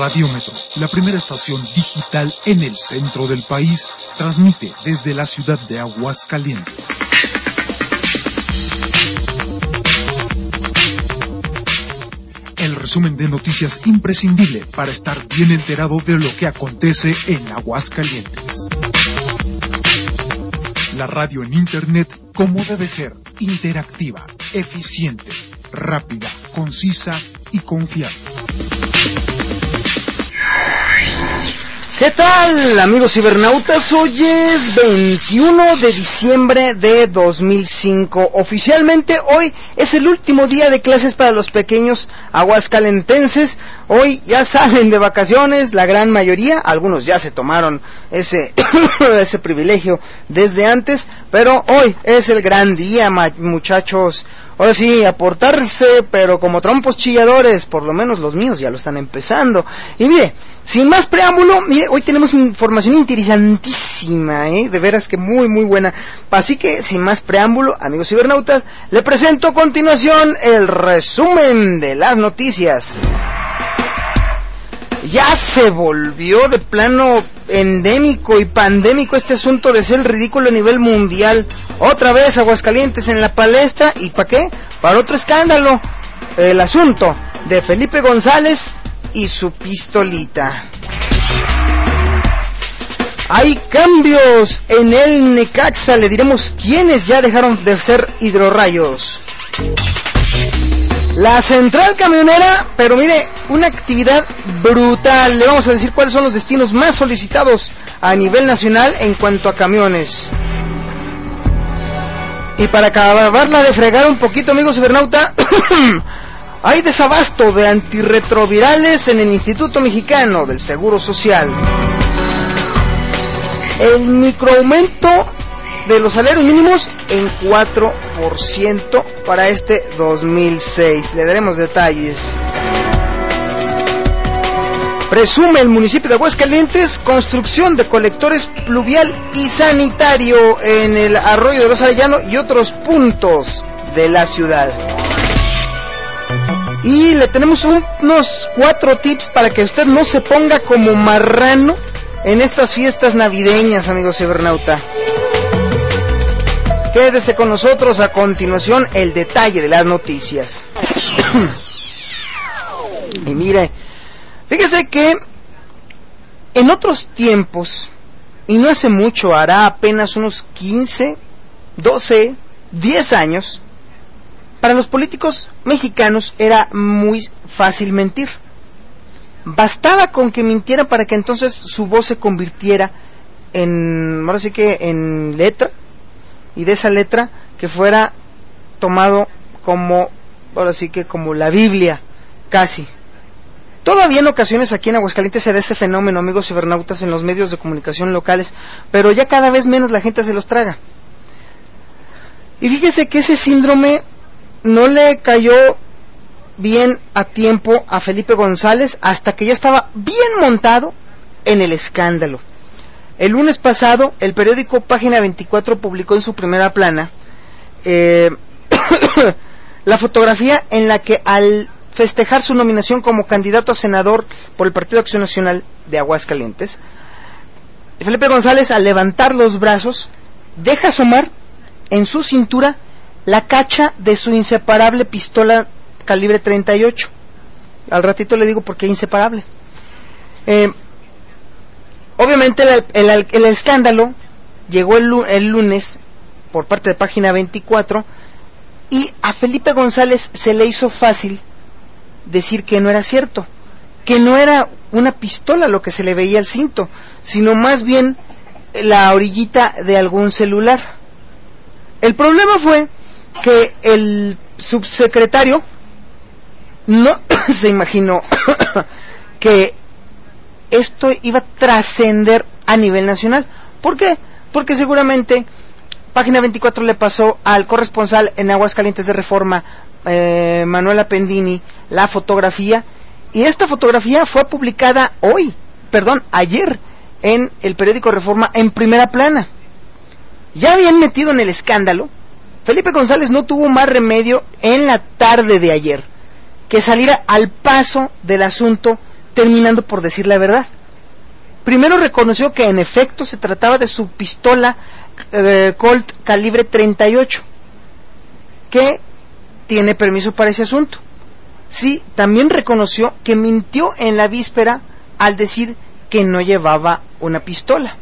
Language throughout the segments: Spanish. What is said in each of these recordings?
Radiómetro, la primera estación digital en el centro del país, transmite desde la ciudad de Aguascalientes. El resumen de noticias imprescindible para estar bien enterado de lo que acontece en Aguascalientes. La radio en internet como debe ser, interactiva, eficiente, rápida, concisa y confiable. ¿Qué tal, amigos cibernautas? Hoy es 21 de diciembre de 2005. Oficialmente hoy es el último día de clases para los pequeños aguascalentenses. Hoy ya salen de vacaciones, la gran mayoría. Algunos ya se tomaron ese privilegio desde antes, pero hoy es el gran día, muchachos. Ahora sí, a portarse, pero como trompos chilladores, por lo menos los míos ya lo están empezando. Y mire, sin más preámbulo, mire, hoy tenemos información interesantísima, de veras que muy muy buena. Así que, sin más preámbulo, amigos cibernautas, le presento a continuación el resumen de las noticias. Ya se volvió de plano endémico y pandémico este asunto de ser ridículo a nivel mundial. Otra vez Aguascalientes en la palestra. ¿Y para qué? Para otro escándalo. El asunto de Felipe González y su pistolita. Hay cambios en el Necaxa. Le diremos quiénes ya dejaron de ser hidrorrayos. La central camionera, pero mire, una actividad brutal. Le vamos a decir cuáles son los destinos más solicitados a nivel nacional en cuanto a camiones. Y para acabarla de fregar un poquito, amigos cibernauta, hay desabasto de antirretrovirales en el Instituto Mexicano del Seguro Social. El microaumento de los salarios mínimos en 4% para este 2006. Le daremos detalles. Presume el municipio de Aguascalientes construcción de colectores pluvial y sanitario en el arroyo de los Arellano y otros puntos de la ciudad. Y le tenemos unos 4 tips para que usted no se ponga como marrano en estas fiestas navideñas, amigos cibernauta. Quédese con nosotros. A continuación, el detalle de las noticias. Y mire, fíjese que en otros tiempos, y no hace mucho, hará apenas unos 15, 12, 10 años, para los políticos mexicanos era muy fácil mentir. Bastaba con que mintieran para que entonces su voz se convirtiera en, ahora sí que en letra, y de esa letra que fuera tomado como, ahora sí que como la Biblia, casi. Todavía en ocasiones aquí en Aguascalientes se da ese fenómeno, amigos cibernautas, en los medios de comunicación locales, pero ya cada vez menos la gente se los traga. Y fíjese que ese síndrome no le cayó bien a tiempo a Felipe González hasta que ya estaba bien montado en el escándalo. El lunes pasado, el periódico Página 24 publicó en su primera plana la fotografía en la que, al festejar su nominación como candidato a senador por el Partido Acción Nacional de Aguascalientes, Felipe González, al levantar los brazos, deja asomar en su cintura la cacha de su inseparable pistola calibre 38. Al ratito le digo por qué inseparable. Obviamente el escándalo llegó el lunes por parte de Página 24 y a Felipe González se le hizo fácil decir que no era cierto, que no era una pistola lo que se le veía al cinto, sino más bien la orillita de algún celular. El problema fue que el subsecretario no se imaginó que esto iba a trascender a nivel nacional. ¿Por qué? Porque seguramente Página 24 le pasó al corresponsal en Aguascalientes de Reforma, Manuel Apendini, la fotografía, y esta fotografía fue publicada ayer, en el periódico Reforma en primera plana. Ya bien metido en el escándalo, Felipe González no tuvo más remedio en la tarde de ayer que salir al paso del asunto terminando por decir la verdad. Primero reconoció que en efecto se trataba de su pistola Colt calibre 38, que tiene permiso para ese asunto. Sí, también reconoció que mintió en la víspera al decir que no llevaba una pistola.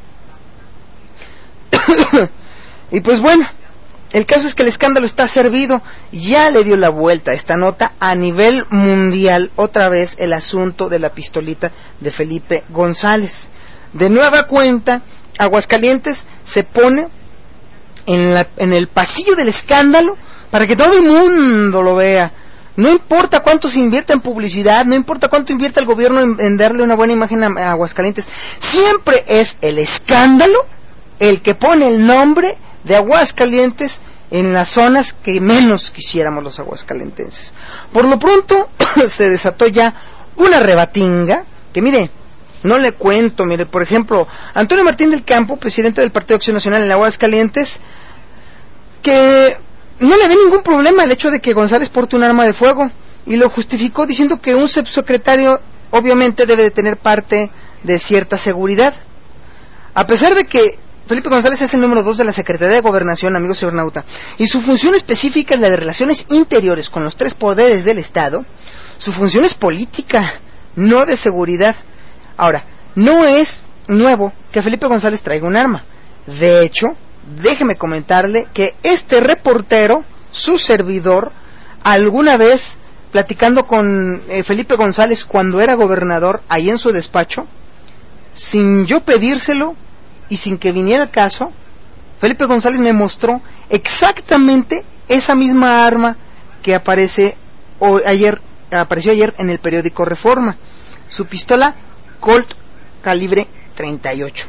Y pues bueno, el caso es que el escándalo está servido. Ya le dio la vuelta a esta nota a nivel mundial, otra vez el asunto de la pistolita de Felipe González. De nueva cuenta, Aguascalientes se pone en el pasillo del escándalo para que todo el mundo lo vea. No importa cuánto se invierta en publicidad, no importa cuánto invierta el gobierno en darle una buena imagen a Aguascalientes, siempre es el escándalo el que pone el nombre de Aguascalientes en las zonas que menos quisiéramos los aguascalentenses. Por lo pronto se desató ya una rebatinga que, mire, no le cuento. Mire, por ejemplo, Antonio Martín del Campo, presidente del Partido Acción Nacional en Aguascalientes, que no le ve ningún problema el hecho de que González porte un arma de fuego, y lo justificó diciendo que un subsecretario obviamente debe de tener parte de cierta seguridad. A pesar de que Felipe González es el número 2 de la Secretaría de Gobernación, amigo cibernauta, y su función específica es la de relaciones interiores con los 3 poderes del Estado, su función es política, no de seguridad. Ahora, no es nuevo que Felipe González traiga un arma. De hecho, déjeme comentarle que este reportero, su servidor, alguna vez platicando con Felipe González cuando era gobernador, ahí en su despacho, sin yo pedírselo y sin que viniera el caso, Felipe González me mostró exactamente esa misma arma que apareció ayer en el periódico Reforma, su pistola Colt calibre 38.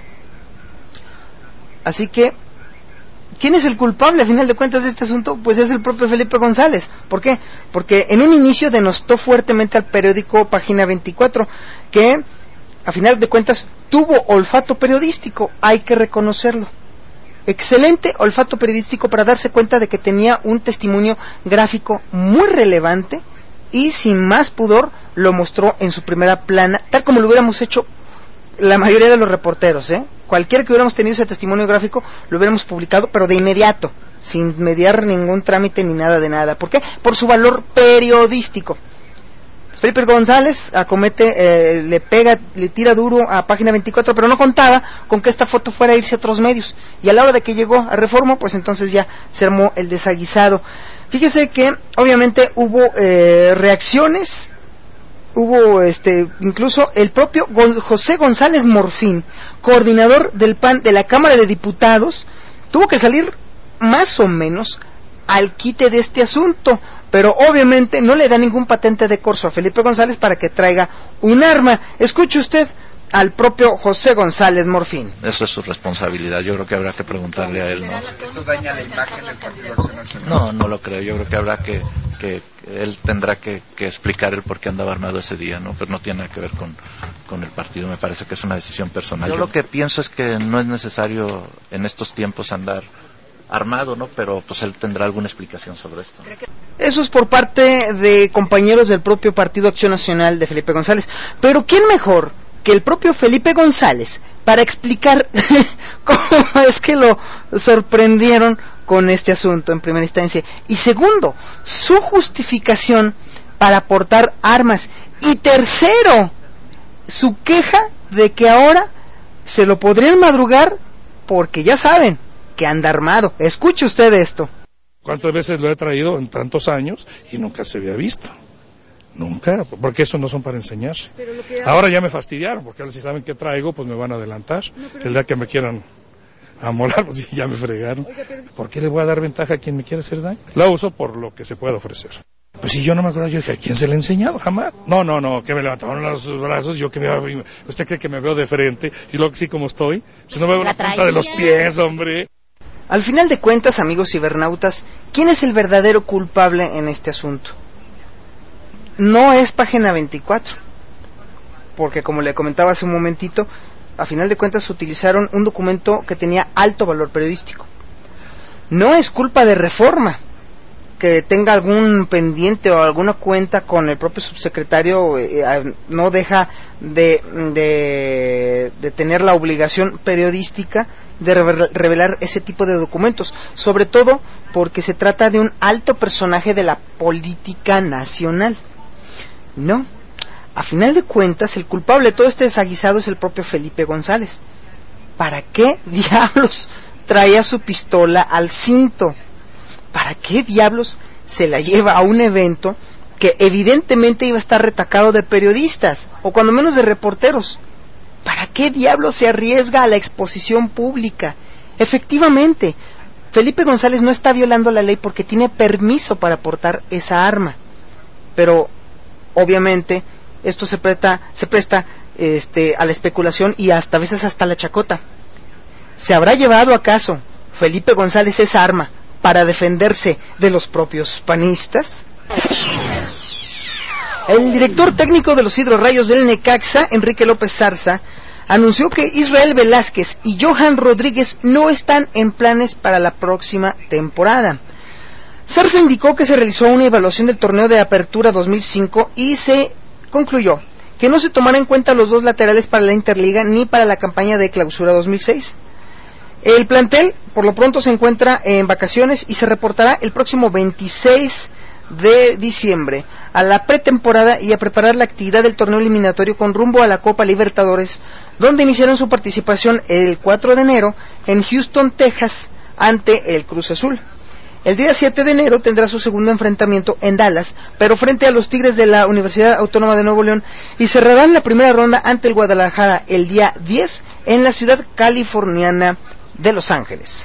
Así que, ¿quién es el culpable a final de cuentas de este asunto? Pues es el propio Felipe González. ¿Por qué? Porque en un inicio denostó fuertemente al periódico Página 24, que a final de cuentas tuvo olfato periodístico, hay que reconocerlo. Excelente olfato periodístico para darse cuenta de que tenía un testimonio gráfico muy relevante, y sin más pudor lo mostró en su primera plana, tal como lo hubiéramos hecho la mayoría de los reporteros, Cualquiera que hubiéramos tenido ese testimonio gráfico lo hubiéramos publicado, pero de inmediato, sin mediar ningún trámite ni nada de nada. ¿Por qué? Por su valor periodístico. Felipe González acomete, le tira duro a Página 24, pero no contaba con que esta foto fuera a irse a otros medios, y a la hora de que llegó a Reforma, pues entonces ya se armó el desaguisado. Fíjese que obviamente hubo reacciones, hubo incluso el propio José González Morfín, coordinador del PAN de la Cámara de Diputados, tuvo que salir más o menos al quite de este asunto, pero obviamente no le da ningún patente de corso a Felipe González para que traiga un arma. Escuche usted al propio José González Morfín. Eso es su responsabilidad, yo creo que habrá que preguntarle a él, ¿no? ¿Esto daña la imagen del Partido Acción Nacional? No lo creo, yo creo que habrá que él tendrá que explicar el por qué andaba armado ese día, ¿no? Pero no tiene nada que ver con el partido, me parece que es una decisión personal. Yo lo que pienso es que no es necesario en estos tiempos andar armado, ¿no? Pero pues él tendrá alguna explicación sobre esto. Eso es por parte de compañeros del propio Partido Acción Nacional de Felipe González. Pero ¿quién mejor que el propio Felipe González para explicar cómo es que lo sorprendieron con este asunto en primera instancia? Y segundo, su justificación para portar armas. Y tercero, su queja de que ahora se lo podrían madrugar porque ya saben que anda armado. Escuche usted esto. ¿Cuántas veces lo he traído en tantos años y nunca se había visto? Nunca, porque eso no son para enseñarse. Ahora ya me fastidiaron, porque ahora si saben qué traigo, pues me van a adelantar. El día que me quieran amolar, pues ya me fregaron. ¿Por qué le voy a dar ventaja a quien me quiere hacer daño? La uso por lo que se puede ofrecer. Pues si yo no me acuerdo, yo dije, ¿a quién se le ha enseñado? Jamás. No, que me levantaron los brazos, yo que usted cree que me veo de frente, y luego sí como estoy, si no me veo la punta de los pies, hombre. Al final de cuentas, amigos cibernautas, ¿quién es el verdadero culpable en este asunto? No es Página 24, porque como le comentaba hace un momentito, a final de cuentas utilizaron un documento que tenía alto valor periodístico. No es culpa de Reforma, que tenga algún pendiente o alguna cuenta con el propio subsecretario, no deja de tener la obligación periodística de revelar ese tipo de documentos, sobre todo porque se trata de un alto personaje de la política nacional. No, a final de cuentas, el culpable de todo este desaguisado es el propio Felipe González. ¿Para qué diablos traía su pistola al cinto? ¿Para qué diablos se la lleva a un evento que evidentemente iba a estar retacado de periodistas, o cuando menos de reporteros? ¿Para qué diablos se arriesga a la exposición pública? Efectivamente, Felipe González no está violando la ley porque tiene permiso para portar esa arma, pero obviamente esto se presta a la especulación y hasta a veces hasta la chacota. ¿Se habrá llevado acaso Felipe González esa arma para defenderse de los propios panistas? El director técnico de los Hidrorrayos del Necaxa, Enrique López Zarza, anunció que Israel Velázquez y Johan Rodríguez no están en planes para la próxima temporada. Zarza indicó que se realizó una evaluación del torneo de Apertura 2005 y se concluyó que no se tomará en cuenta los dos laterales para la Interliga ni para la campaña de Clausura 2006. El plantel por lo pronto se encuentra en vacaciones y se reportará el próximo 26 de diciembre a la pretemporada y a preparar la actividad del torneo eliminatorio con rumbo a la Copa Libertadores, donde iniciarán su participación el 4 de enero en Houston, Texas, ante el Cruz Azul. El día 7 de enero tendrá su segundo enfrentamiento en Dallas, pero frente a los Tigres de la Universidad Autónoma de Nuevo León, y cerrarán la primera ronda ante el Guadalajara el día 10 en la ciudad californiana de Los Ángeles.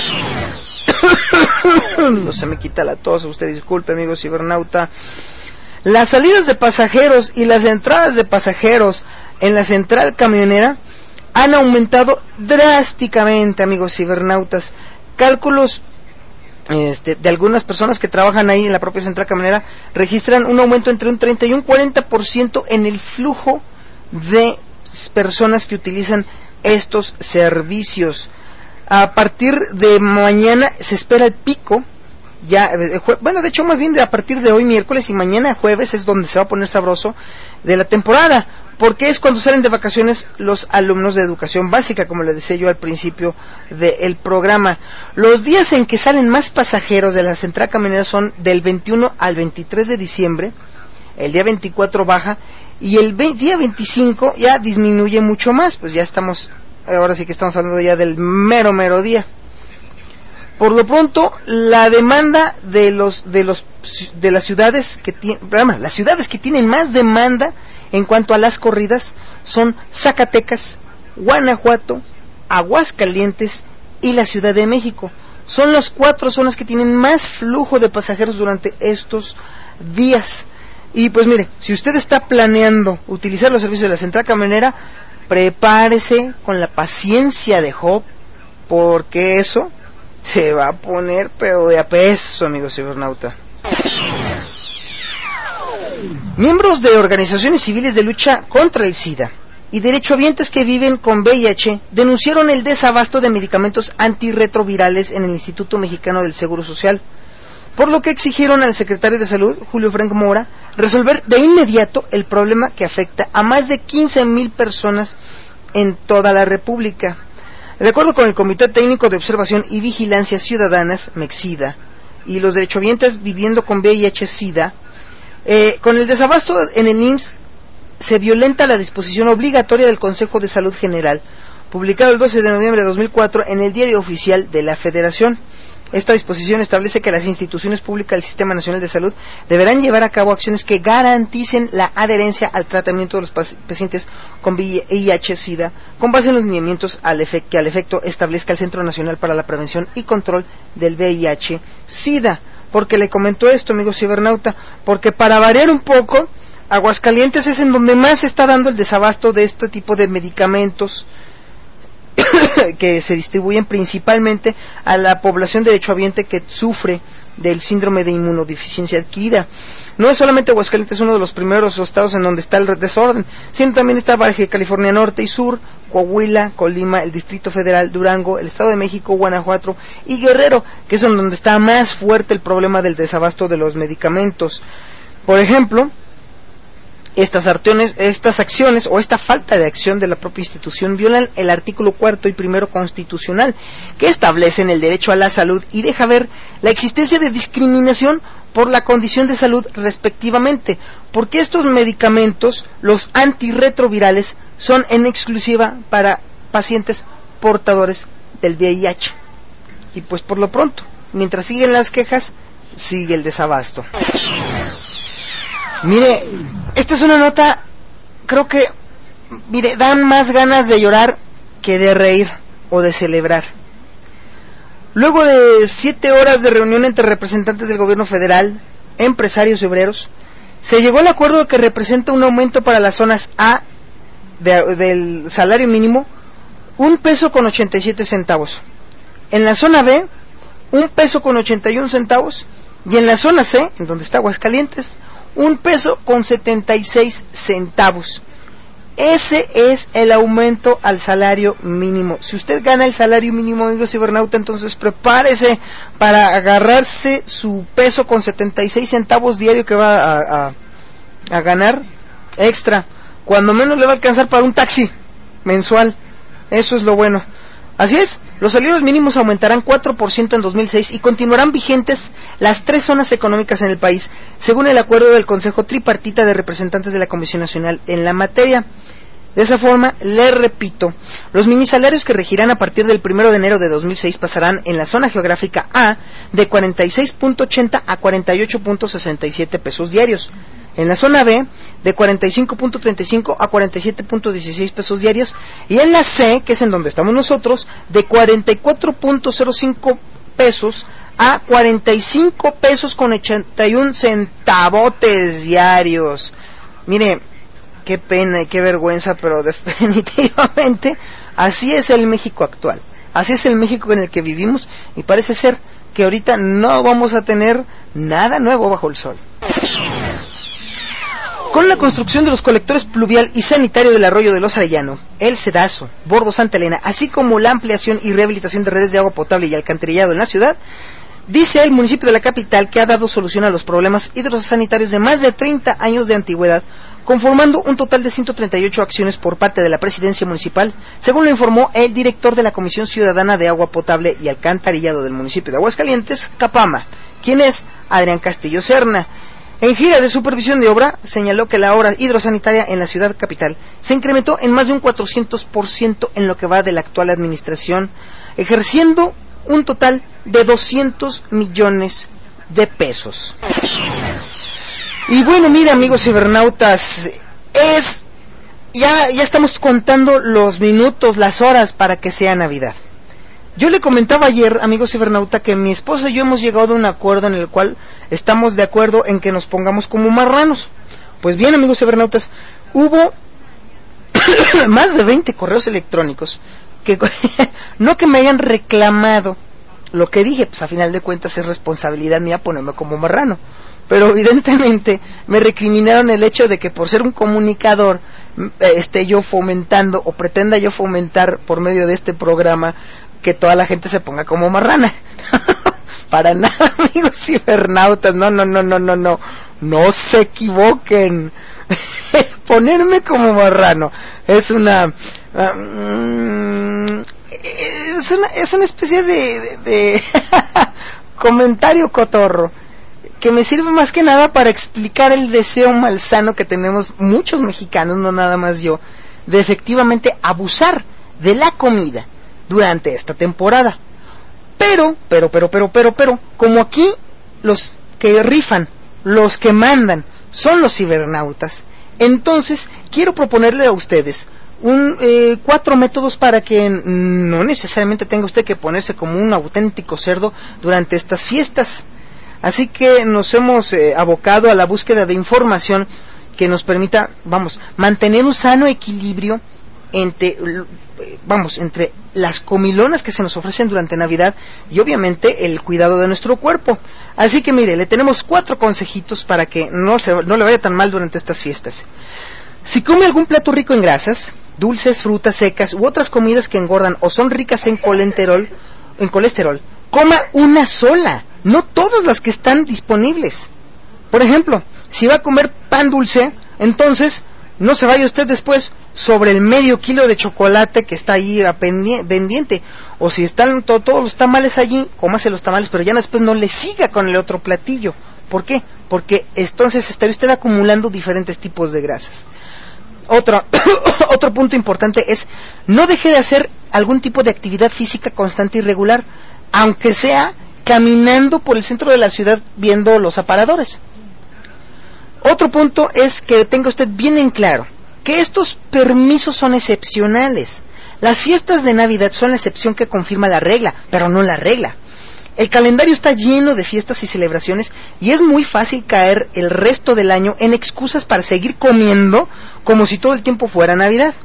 No se me quita la tos, usted disculpe, amigo cibernauta. Las salidas de pasajeros y las entradas de pasajeros en la central camionera han aumentado drásticamente, amigos cibernautas. Cálculos de algunas personas que trabajan ahí en la propia central camionera registran un aumento entre un 30 y un 40% en el flujo de personas que utilizan estos servicios. A partir de mañana se espera el pico, de hecho más bien a partir de hoy miércoles y mañana jueves es donde se va a poner sabroso de la temporada, porque es cuando salen de vacaciones los alumnos de educación básica, como les decía yo al principio del programa. Los días en que salen más pasajeros de la central camionera son del 21 al 23 de diciembre, el día 24 baja, y el día 25 ya disminuye mucho más, pues ya estamos... Ahora sí que estamos hablando ya del mero día. Por lo pronto, la demanda de las ciudades las ciudades que tienen más demanda en cuanto a las corridas son Zacatecas, Guanajuato, Aguascalientes y la Ciudad de México. Son las 4 zonas que tienen más flujo de pasajeros durante estos días. Y pues mire, si usted está planeando utilizar los servicios de la central camionera, prepárese con la paciencia de Job, porque eso se va a poner pero de a peso, amigo cibernauta. Miembros de organizaciones civiles de lucha contra el SIDA y derechohabientes que viven con VIH denunciaron el desabasto de medicamentos antirretrovirales en el Instituto Mexicano del Seguro Social, por lo que exigieron al secretario de Salud, Julio Frank Mora, resolver de inmediato el problema que afecta a más de 15,000 personas en toda la República. De acuerdo con el Comité Técnico de Observación y Vigilancia Ciudadanas, MEXIDA, y los derechohabientes viviendo con VIH-Sida, con el desabasto en el IMSS se violenta la disposición obligatoria del Consejo de Salud General, publicado el 12 de noviembre de 2004 en el Diario Oficial de la Federación. Esta disposición establece que las instituciones públicas del Sistema Nacional de Salud deberán llevar a cabo acciones que garanticen la adherencia al tratamiento de los pacientes con VIH-Sida, con base en los lineamientos que al efecto establezca el Centro Nacional para la Prevención y Control del VIH-Sida. Porque le comento esto, amigo cibernauta, porque para variar un poco, Aguascalientes es en donde más se está dando el desabasto de este tipo de medicamentos. que se distribuyen principalmente a la población derechohabiente que sufre del síndrome de inmunodeficiencia adquirida. No es solamente Aguascalientes uno de los primeros estados en donde está el desorden, sino también está Baja California Norte y Sur, Coahuila, Colima, el Distrito Federal, Durango, el Estado de México, Guanajuato y Guerrero, que es en donde está más fuerte el problema del desabasto de los medicamentos. Por ejemplo, estas acciones o esta falta de acción de la propia institución violan el artículo 4 y 1 constitucional, que establecen el derecho a la salud y deja ver la existencia de discriminación por la condición de salud respectivamente, porque estos medicamentos, los antirretrovirales, son en exclusiva para pacientes portadores del VIH. Y pues por lo pronto, mientras siguen las quejas, sigue el desabasto. Mire, esta es una nota, creo que, dan más ganas de llorar que de reír o de celebrar. Luego de 7 horas de reunión entre representantes del gobierno federal, empresarios y obreros, se llegó al acuerdo de que representa un aumento para las zonas A del salario mínimo, $1.87. En la zona B, $1.81, y en la zona C, en donde está Aguascalientes, $1.76. Ese es el aumento al salario mínimo. Si usted gana el salario mínimo, amigo cibernauta, entonces prepárese para agarrarse su $1.76 diario que va a ganar extra. Cuando menos le va a alcanzar para un taxi mensual. Eso es lo bueno. Así es, los salarios mínimos aumentarán 4% en 2006 y continuarán vigentes las 3 zonas económicas en el país, según el acuerdo del Consejo Tripartita de Representantes de la Comisión Nacional en la materia. De esa forma, le repito, los minisalarios que regirán a partir del 1 de enero de 2006 pasarán en la zona geográfica A de 46.80 a 48.67 pesos diarios. En la zona B, de 45.35 a 47.16 pesos diarios, y en la C, que es en donde estamos nosotros, de 44.05 pesos a 45 pesos con 81 centavotes diarios. Mire, qué pena y qué vergüenza, pero definitivamente así es el México actual, así es el México en el que vivimos, y parece ser que ahorita no vamos a tener nada nuevo bajo el sol. Con la construcción de los colectores pluvial y sanitario del arroyo de Los Arellano, el Cedazo, Bordo Santa Elena, así como la ampliación y rehabilitación de redes de agua potable y alcantarillado en la ciudad, dice el municipio de la capital que ha dado solución a los problemas hidrosanitarios de más de 30 años de antigüedad, conformando un total de 138 acciones por parte de la presidencia municipal, según lo informó el director de la Comisión Ciudadana de Agua Potable y Alcantarillado del municipio de Aguascalientes, Capama, quien es Adrián Castillo Serna. En gira de supervisión de obra, señaló que la obra hidrosanitaria en la ciudad capital se incrementó en más de un 400% en lo que va de la actual administración, ejerciendo un total de 200 millones de pesos. Y bueno, mira, amigos cibernautas, ya estamos contando los minutos, las horas para que sea Navidad. Yo le comentaba ayer, amigo cibernauta, que mi esposa y yo hemos llegado a un acuerdo en el cual estamos de acuerdo en que nos pongamos como marranos. Pues bien, amigos cibernautas, hubo más de 20 correos electrónicos que no que me hayan reclamado lo que dije, pues a final de cuentas es responsabilidad mía ponerme como marrano, pero evidentemente me recriminaron el hecho de que por ser un comunicador esté yo fomentando o pretenda yo fomentar por medio de este programa que toda la gente se ponga como marrana. Para nada, amigos cibernautas, no se equivoquen. Ponerme como marrano es una especie de comentario cotorro que me sirve más que nada para explicar el deseo malsano que tenemos muchos mexicanos, no nada más yo, de efectivamente abusar de la comida durante esta temporada. Pero, como aquí los que rifan, los que mandan, son los cibernautas, entonces quiero proponerle a ustedes 4 métodos para que no necesariamente tenga usted que ponerse como un auténtico cerdo durante estas fiestas. Así que nos hemos abocado a la búsqueda de información que nos permita, mantener un sano equilibrio entre las comilonas que se nos ofrecen durante Navidad y obviamente el cuidado de nuestro cuerpo. Así que mire, le tenemos 4 consejitos para que no le vaya tan mal durante estas fiestas. Si come algún plato rico en grasas, dulces, frutas secas u otras comidas que engordan o son ricas en colesterol, coma una sola, no todas las que están disponibles. Por ejemplo, si va a comer pan dulce, entonces no se vaya usted después sobre el medio kilo de chocolate que está ahí pendiente. O si están todos los tamales allí, cómase los tamales, pero ya después no le siga con el otro platillo. ¿Por qué? Porque entonces estaría usted acumulando diferentes tipos de grasas. Otro punto importante es, no deje de hacer algún tipo de actividad física constante y regular, aunque sea caminando por el centro de la ciudad viendo los aparadores. Otro punto es que tenga usted bien en claro que estos permisos son excepcionales. Las fiestas de Navidad son la excepción que confirma la regla, pero no la regla. El calendario está lleno de fiestas y celebraciones y es muy fácil caer el resto del año en excusas para seguir comiendo como si todo el tiempo fuera Navidad.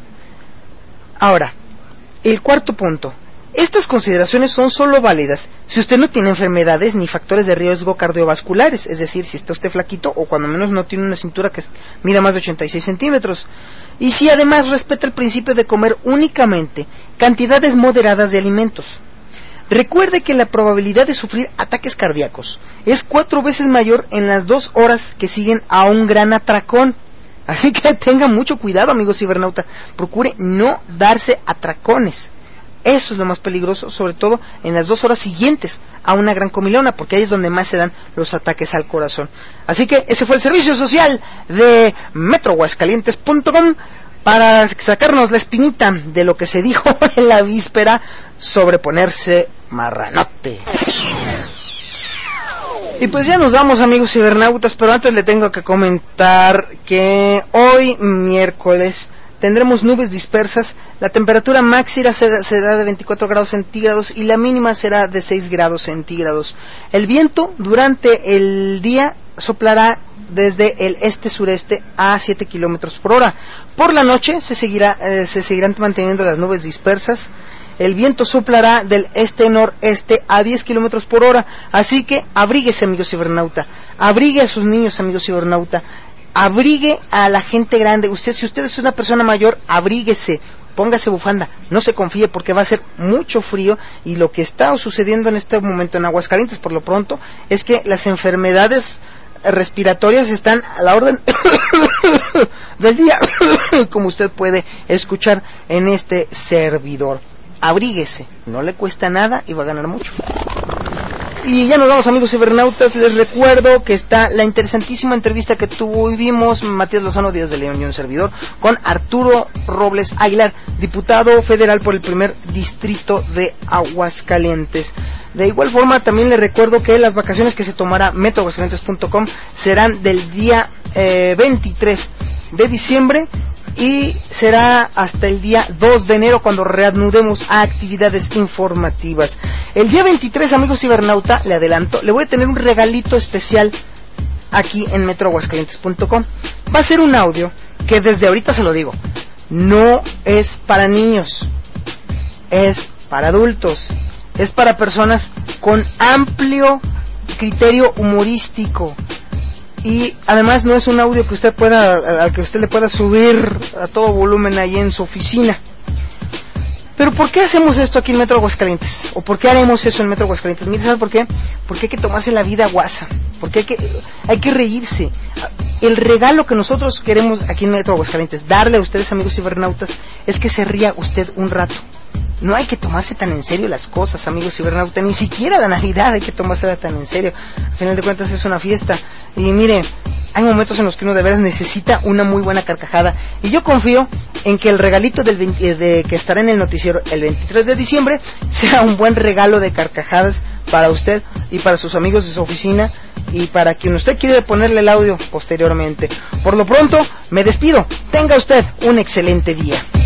Ahora, el cuarto punto. Estas consideraciones son solo válidas si usted no tiene enfermedades ni factores de riesgo cardiovasculares, es decir, si está usted flaquito o cuando menos no tiene una cintura que mida más de 86 centímetros. Y si además respeta el principio de comer únicamente cantidades moderadas de alimentos. Recuerde que la probabilidad de sufrir ataques cardíacos es 4 veces mayor en las 2 horas que siguen a un gran atracón. Así que tenga mucho cuidado, amigos cibernauta. Procure no darse atracones. Eso es lo más peligroso, sobre todo en las 2 horas siguientes a una gran comilona, porque ahí es donde más se dan los ataques al corazón. Así que ese fue el servicio social de metroaguascalientes.com para sacarnos la espinita de lo que se dijo en la víspera sobre ponerse marranote. Y pues ya nos vamos, amigos cibernautas, pero antes le tengo que comentar que hoy miércoles tendremos nubes dispersas, la temperatura máxima será de 24 grados centígrados y la mínima será de 6 grados centígrados. El viento durante el día soplará desde el este-sureste a 7 kilómetros por hora. Por la noche se seguirán manteniendo las nubes dispersas. El viento soplará del este-noreste a 10 kilómetros por hora. Así que abríguese, amigo cibernauta. Abrigue a sus niños, amigos cibernauta. Abrigue a la gente grande. Si usted es una persona mayor, abríguese, póngase bufanda, no se confíe porque va a ser mucho frío. Y lo que está sucediendo en este momento en Aguascalientes por lo pronto es que las enfermedades respiratorias están a la orden del día, como usted puede escuchar en este servidor. Abríguese, no le cuesta nada y va a ganar mucho. Y ya nos vamos, amigos cibernautas. Les recuerdo que está la interesantísima entrevista que tuvimos Matías Lozano Díaz de León y un servidor con Arturo Robles Aguilar, diputado federal por el primer distrito de Aguascalientes. De igual forma, también les recuerdo que las vacaciones que se tomará metroaguascalientes.com serán del día 23 de diciembre y será hasta el día 2 de enero cuando reanudemos a actividades informativas. El día 23, amigos cibernauta, le adelanto, le voy a tener un regalito especial aquí en metroaguascalientes.com. Va a ser un audio que desde ahorita se lo digo, no es para niños, es para adultos, es para personas con amplio criterio humorístico. Y además no es un audio que usted al que usted le pueda subir a todo volumen ahí en su oficina. Pero ¿por qué hacemos esto aquí en Metro Aguascalientes? ¿O por qué haremos eso en Metro Aguascalientes? Mire, ¿sabe por qué? Porque hay que tomarse la vida guasa, porque hay que reírse. El regalo que nosotros queremos aquí en Metro Aguascalientes darle a ustedes, amigos cibernautas, es que se ría usted un rato. No hay que tomarse tan en serio las cosas, amigos cibernautas, ni siquiera la Navidad hay que tomársela tan en serio. Al final de cuentas es una fiesta. Y mire, hay momentos en los que uno de veras necesita una muy buena carcajada. Y yo confío en que el regalito que estará en el noticiero el 23 de diciembre sea un buen regalo de carcajadas para usted y para sus amigos de su oficina y para quien usted quiere ponerle el audio posteriormente. Por lo pronto, me despido. Tenga usted un excelente día.